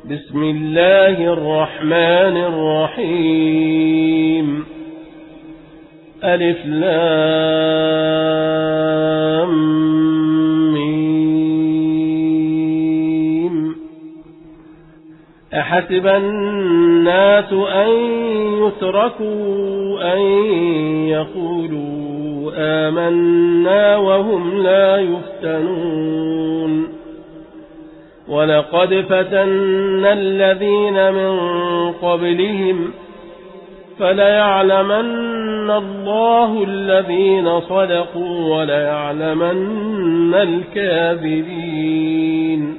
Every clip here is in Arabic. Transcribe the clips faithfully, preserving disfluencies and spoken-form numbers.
بسم الله الرحمن الرحيم ألف لام ميم أحسب الناس أن يتركوا أن يقولوا آمنا وهم لا يفتنون ولقد فتنا الذين من قبلهم فليعلمن الله الذين صدقوا وليعلمن الكاذبين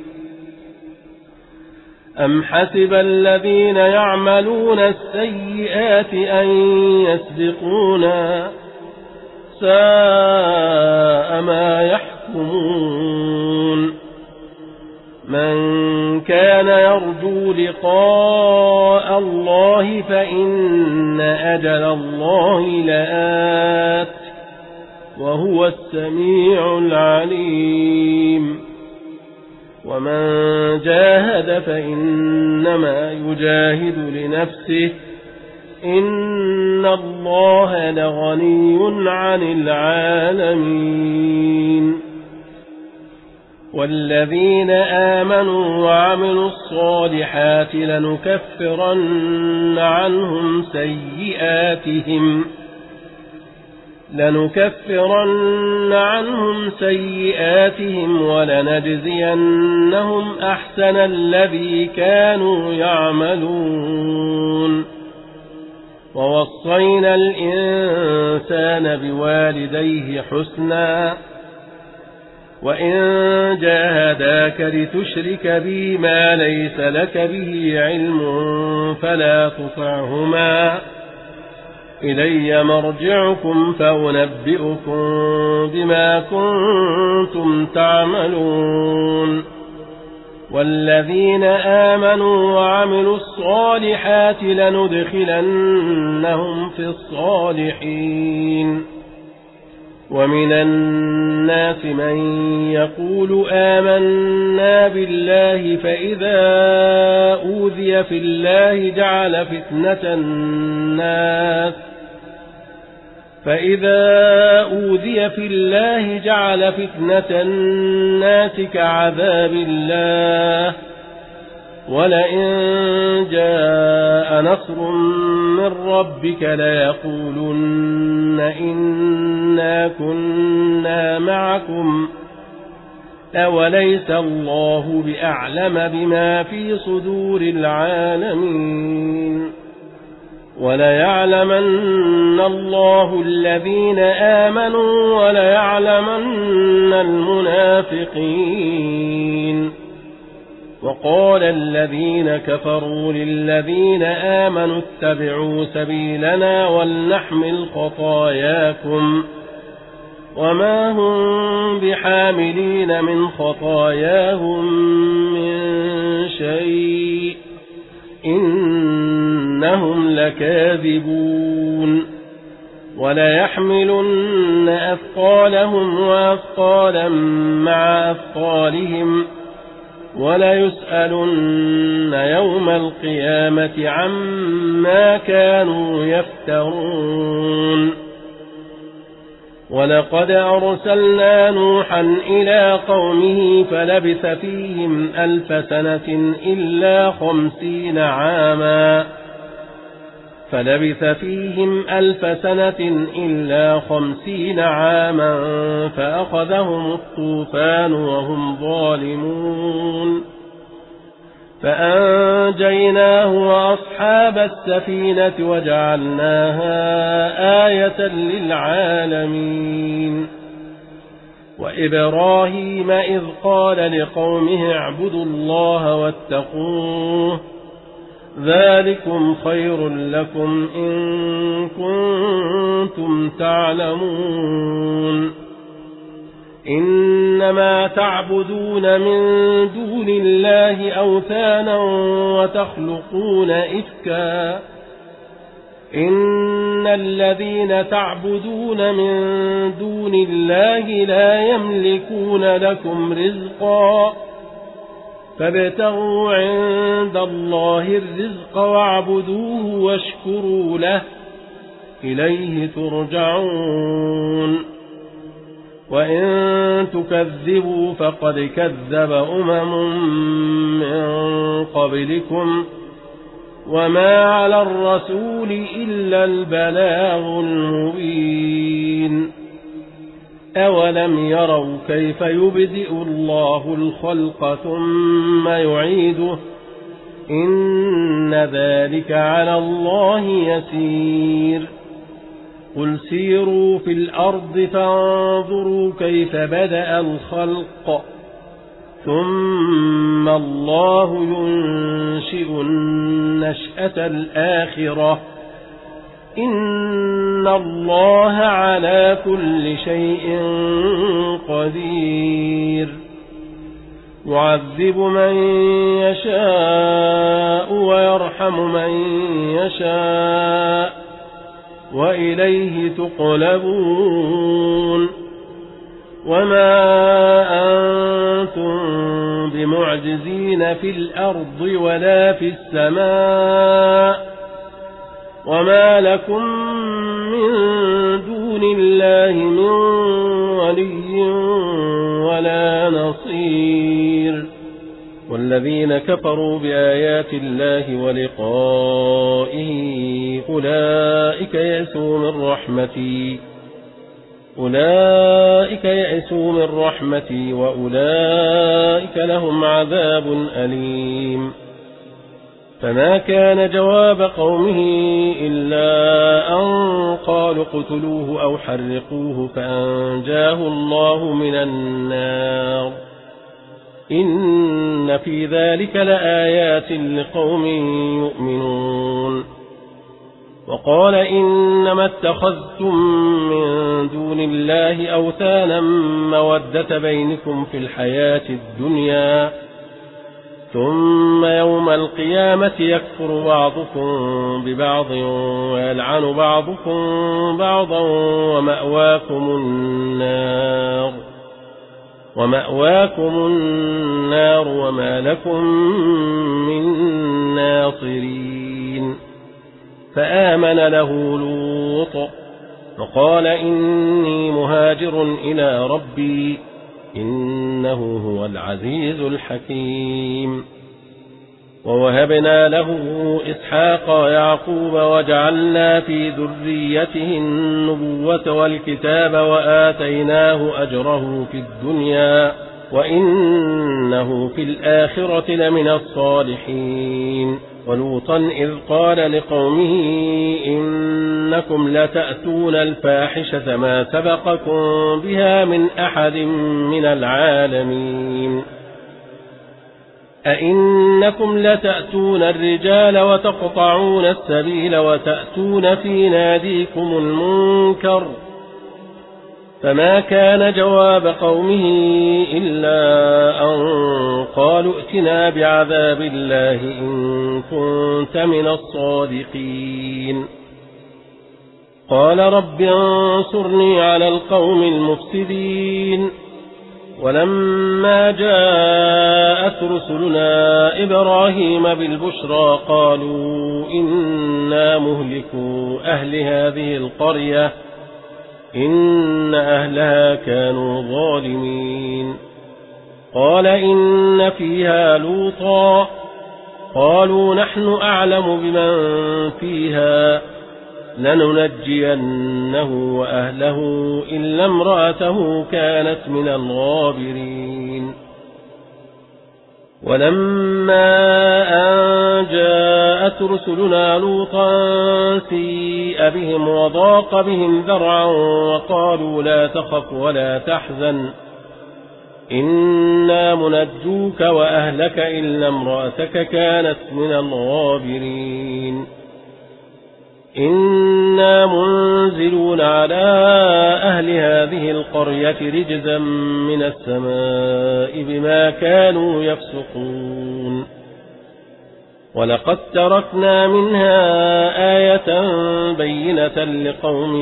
أم حسب الذين يعملون السيئات أن يسبقونا ساء ما يحكمون من كان يرجو لقاء الله فإن أجل الله لآت وهو السميع العليم ومن جاهد فإنما يجاهد لنفسه إن الله لغني عن العالمين والذين آمنوا وعملوا الصالحات لنكفرن عنهم سيئاتهم لنكفرن عنهم سيئاتهم ولنجزينهم أحسن الذي كانوا يعملون ووصينا الإنسان بوالديه حسنا وإن جاهداك لتشرك بي ما ليس لك به علم فلا تطعهما إلي مرجعكم فأنبئكم بما كنتم تعملون والذين آمنوا وعملوا الصالحات لندخلنهم في الصالحين ومن الناس من يقول آمنا بالله فإذا أوذي في الله جعل فتنة الناس فإذا أوذي في الله جعل فتنة الناس كعذاب الله ولئن جاء نصر من ربك ليقولن إنا كنا معكم أوليس الله بأعلم بما في صدور العالمين وليعلمن الله الذين آمنوا وليعلمن المنافقين وقال الذين كفروا للذين آمنوا اتبعوا سبيلنا ولنحمل خطاياكم وما هم بحاملين من خطاياهم من شيء إنهم لكاذبون وليحملن أثقالهم وأثقالا مع أثقالهم وليسألن يوم القيامة عما كانوا يفترون ولقد أرسلنا نوحا إلى قومه فلبث فيهم ألف سنة إلا خمسين عاما فلبث فيهم ألف سنة إلا خمسين عاما فأخذهم الطوفان وهم ظالمون فأنجيناه وأصحاب السفينة وجعلناها آية للعالمين وإبراهيم إذ قال لقومه اعبدوا الله واتقوه ذلكم خير لكم إن كنتم تعلمون إنما تعبدون من دون الله أوثانا وتخلقون إفكا إن الذين تعبدون من دون الله لا يملكون لكم رزقا فابتغوا عند الله الرزق واعبدوه واشكروا له إليه ترجعون وإن تكذبوا فقد كذب أمم من قبلكم وما على الرسول إلا البلاغ المبين أولم يروا كيف يبدئ الله الخلق ثم يعيده إن ذلك على الله يسير قل سيروا في الأرض فانظروا كيف بدأ الخلق ثم الله ينشئ النشأة الآخرة إن الله على كل شيء قدير يعذب من يشاء ويرحم من يشاء وإليه تقلبون وما أنتم بمعجزين في الأرض ولا في السماء وما لكم من دون الله من ولي ولا نصير والذين كفروا بآيات الله ولقائه أولئك يئسوا من رحمتي أولئك يئسوا من رحمتي وأولئك لهم عذاب أليم فما كان جواب قومه إلا أن قالوا اقتلوه أو حرقوه فأنجاه الله من النار إن في ذلك لآيات لقوم يؤمنون وقال إنما اتخذتم من دون الله أوثانا مودة بينكم في الحياة الدنيا ثم يوم القيامة يكفر بعضكم ببعض ويلعن بعضكم بعضا ومأواكم النار ومأواكم النار وما لكم من ناصرين فآمن له لوط وقال إني مهاجر إلى ربي إنه هو العزيز الحكيم ووهبنا له إسحاق ويعقوب وجعلنا في ذريته النبوة والكتاب وآتيناه أجره في الدنيا وإنه في الآخرة لمن الصالحين ولوطا إذ قال لقومه إنكم لتأتون الفاحشة ما سبقكم بها من أحد من العالمين أئنكم لتأتون الرجال وتقطعون السبيل وتأتون في ناديكم المنكر فما كان جواب قومه إلا أن قالوا ائتنا بعذاب الله إن كنت من الصادقين قال رب انصرني على القوم المفسدين ولما جاءت رسلنا إبراهيم بالبشرى قالوا إنا مهلكو أهل هذه القرية إن أهلها كانوا ظالمين قال إن فيها لوطا قالوا نحن أعلم بمن فيها لننجينه وأهله إلا امرأته كانت من الغابرين ولما أن جاءت رسلنا لوطا سيء بهم وضاق بهم ذرعا وقالوا لا تخف ولا تحزن إنا منجوك وأهلك إلا امرأتك كانت من الغابرين إنا منزلون على أهل هذه القرية رجزا من السماء بما كانوا يفسقون ولقد تركنا منها آية بينة لقوم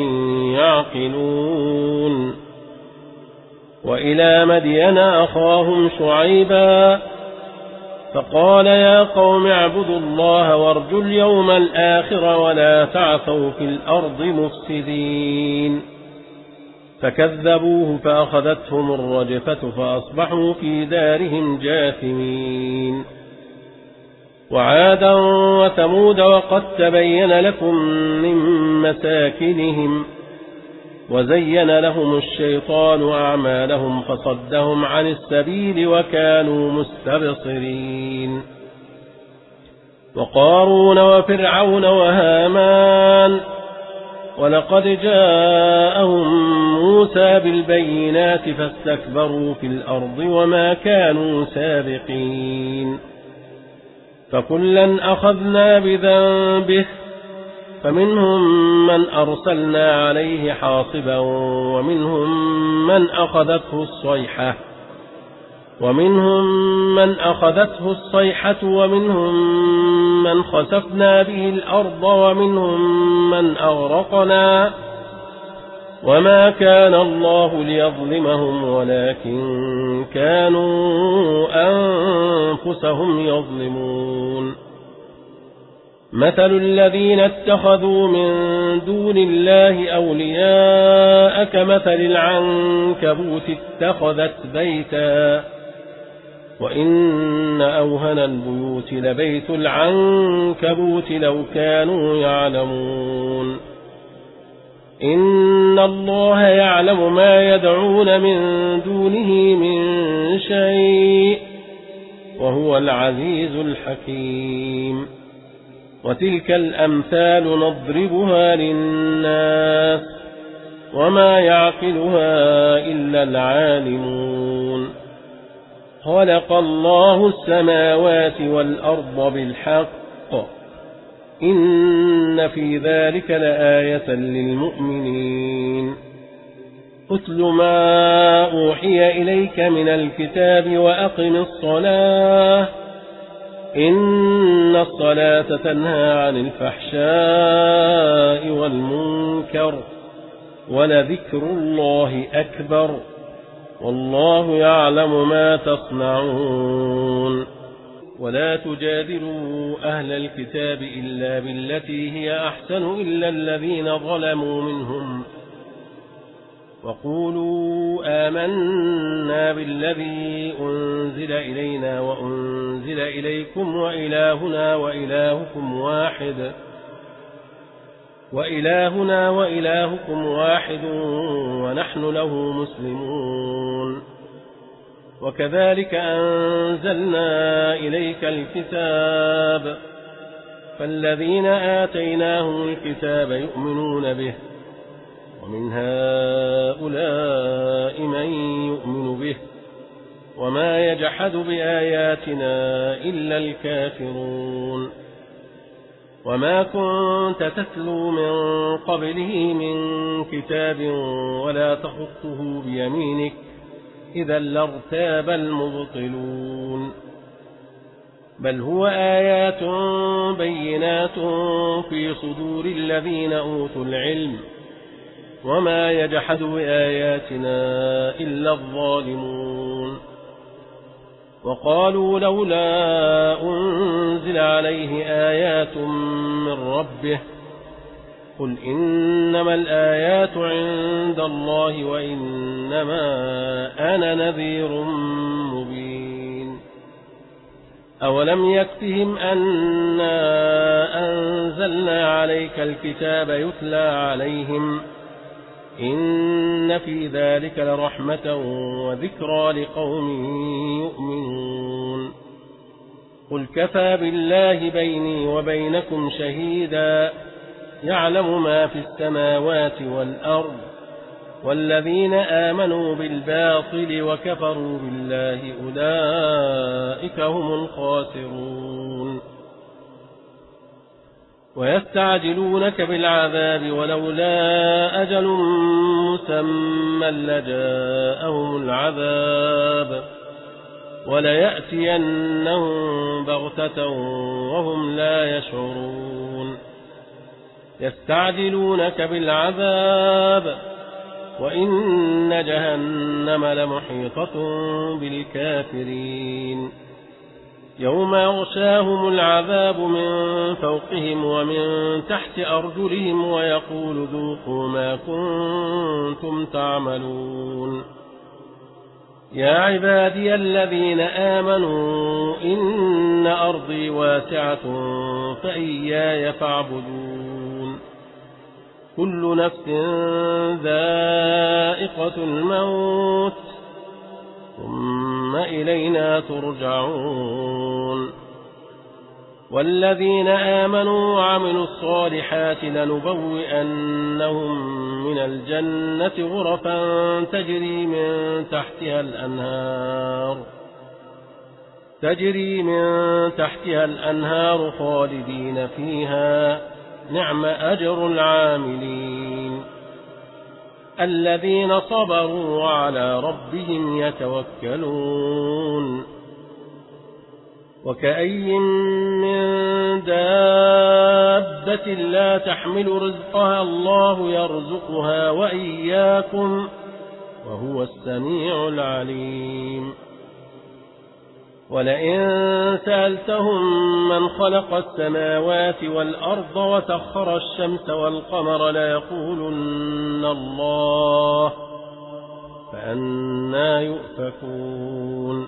يعقلون وإلى مدين أخاهم شعيبا فقال يا قوم اعبدوا الله وارجوا اليوم الآخر ولا تعثوا في الأرض مفسدين فكذبوه فأخذتهم الرجفة فأصبحوا في دارهم جاثمين وعادا وثمود وقد تبين لكم من مساكنهم وزين لهم الشيطان أعمالهم فصدهم عن السبيل وكانوا مستبصرين وقارون وفرعون وهامان ولقد جاءهم موسى بالبينات فاستكبروا في الأرض وما كانوا سابقين فكلا أخذنا بذنبه فمنهم من أرسلنا عليه حاصبا ومنهم من أخذته الصيحة ومنهم من أخذته الصيحة ومنهم من خسفنا به الأرض ومنهم من أغرقنا وما كان الله ليظلمهم ولكن كانوا أنفسهم يظلمون مثل الذين اتخذوا من دون الله أولياء كمثل العنكبوت اتخذت بيتا وإن أوهن البيوت لبيت العنكبوت لو كانوا يعلمون إن الله يعلم ما يدعون من دونه من شيء وهو العزيز الحكيم وتلك الأمثال نضربها للناس وما يعقلها إلا العالمون خلق الله السماوات والأرض بالحق إن في ذلك لآية للمؤمنين أتل ما أوحي إليك من الكتاب وأقم الصلاة إن الصلاة تنهى عن الفحشاء والمنكر ولذكر الله أكبر والله يعلم ما تصنعون ولا تجادلوا أهل الكتاب إلا بالتي هي أحسن إلا الذين ظلموا منهم وقولوا آمنا بالذي أنزل إلينا وأنزل إليكم وإلهنا وإلهكم واحد وإلهنا وإلهكم واحد ونحن له مسلمون وكذلك أنزلنا إليك الكتاب فالذين آتيناهم الكتاب يؤمنون به ومن هؤلاء من يؤمن به وما يجحد بآياتنا إلا الكافرون وما كنت تتلو من قبله من كتاب ولا تخطه بيمينك إذا لارتاب المبطلون بل هو آيات بينات في صدور الذين أوتوا العلم وما يجحد بآياتنا إلا الظالمون وقالوا لولا أنزل عليه آيات من ربه قل إنما الآيات عند الله وإنما أنا نذير مبين أولم يكفهم أنا أنزلنا عليك الكتاب يتلى عليهم إن في ذلك لرحمة وذكرى لقوم يؤمنون قل كفى بالله بيني وبينكم شهيدا يعلم ما في السماوات والأرض والذين آمنوا بالباطل وكفروا بالله أولئك هم الخاسرون ويستعجلونك بالعذاب ولولا أجل مسمى لجاءهم العذاب وليأتينهم بغتة وهم لا يشعرون يستعجلونك بالعذاب وإن جهنم لمحيطة بالكافرين يوم يغشاهم العذاب من فوقهم ومن تحت أرجلهم ويقول ذوقوا ما كنتم تعملون يا عبادي الذين آمنوا إن أرضي واسعة فإياي فاعبدون كل نفس ذائقة الموت ثم إلينا ترجعون والذين آمنوا وعملوا الصالحات لنبوئنهم من الجنة غرفا تجري من تحتها الأنهار تجري من تحتها الأنهار خالدين فيها نعم أجر العاملين الذين صبروا وعلى ربهم يتوكلون وكأي من دابة لا تحمل رزقها الله يرزقها وإياكم وهو السميع العليم ولئن سألتهم من خلق السماوات والأرض وسخر الشمس والقمر ليقولن الله فأنى يؤفكون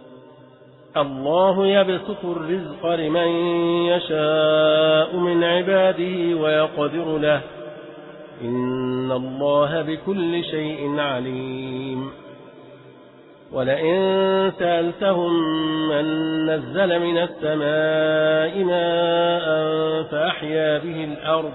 الله يبسط الرزق لمن يشاء من عباده ويقدر له إن الله بكل شيء عليم ولئن سألتهم من نزل من السماء ماء فأحيا به الأرض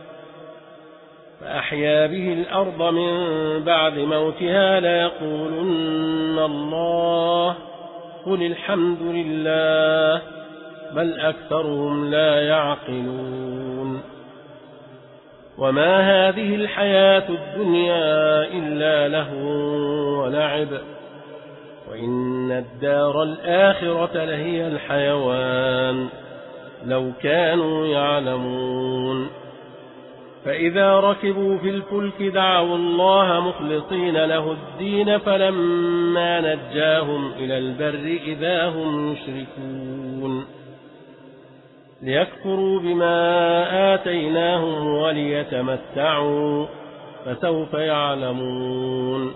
فأحيا به الأرض من بعد موتها ليقولن الله قل الحمد لله بل أكثرهم لا يعقلون وما هذه الحياة الدنيا إلا لهو ولعب وإن الدار الآخرة لهي الحيوان لو كانوا يعلمون فإذا ركبوا في الفلك دعوا الله مخلصين له الدين فلما نجاهم إلى البر إذا هم يشركون ليكفروا بما آتيناهم وليتمتعوا فسوف يعلمون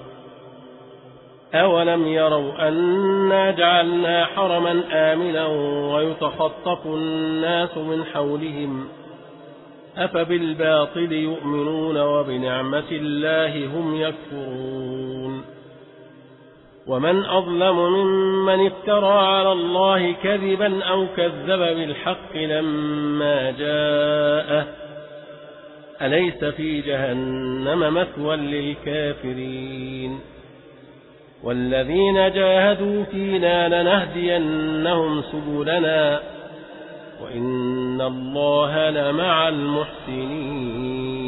أولم يروا أنا جعلنا حرما آمنا ويتخطف الناس من حولهم أفبالباطل يؤمنون وبنعمة الله هم يكفرون ومن أظلم ممن افترى على الله كذبا أو كذب بالحق لما جاءه أليس في جهنم مثوى للكافرين والذين جاهدوا فينا لنهدينهم سبلنا وإن الله لمع المحسنين